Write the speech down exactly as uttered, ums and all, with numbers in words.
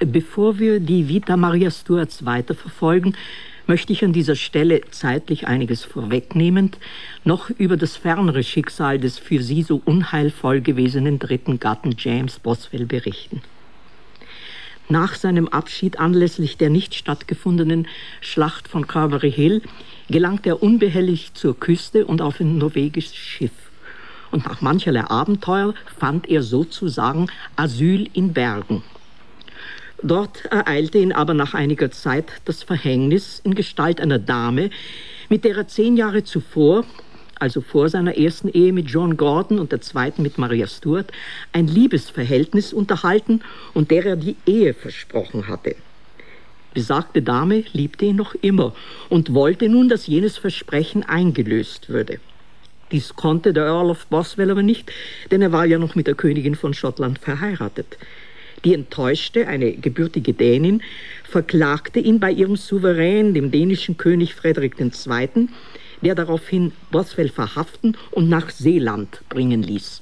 Bevor wir die Vita Maria Stuarts weiterverfolgen, möchte ich an dieser Stelle, zeitlich einiges vorwegnehmend, noch über das fernere Schicksal des für sie so unheilvoll gewesenen dritten Gatten James Boswell berichten. Nach seinem Abschied anlässlich der nicht stattgefundenen Schlacht von Carberry Hill gelangte er unbehelligt zur Küste und auf ein norwegisches Schiff. Und nach mancherlei Abenteuer fand er sozusagen Asyl in Bergen. Dort ereilte ihn aber nach einiger Zeit das Verhängnis in Gestalt einer Dame, mit der er zehn Jahre zuvor, also vor seiner ersten Ehe mit John Gordon und der zweiten mit Maria Stuart, ein Liebesverhältnis unterhalten und der er die Ehe versprochen hatte. Besagte Dame liebte ihn noch immer und wollte nun, dass jenes Versprechen eingelöst würde. Dies konnte der Earl of Boswell aber nicht, denn er war ja noch mit der Königin von Schottland verheiratet. Die Enttäuschte, eine gebürtige Dänin, verklagte ihn bei ihrem Souverän, dem dänischen König Frederik der Zweite., der daraufhin Boswell verhaften und nach Seeland bringen ließ.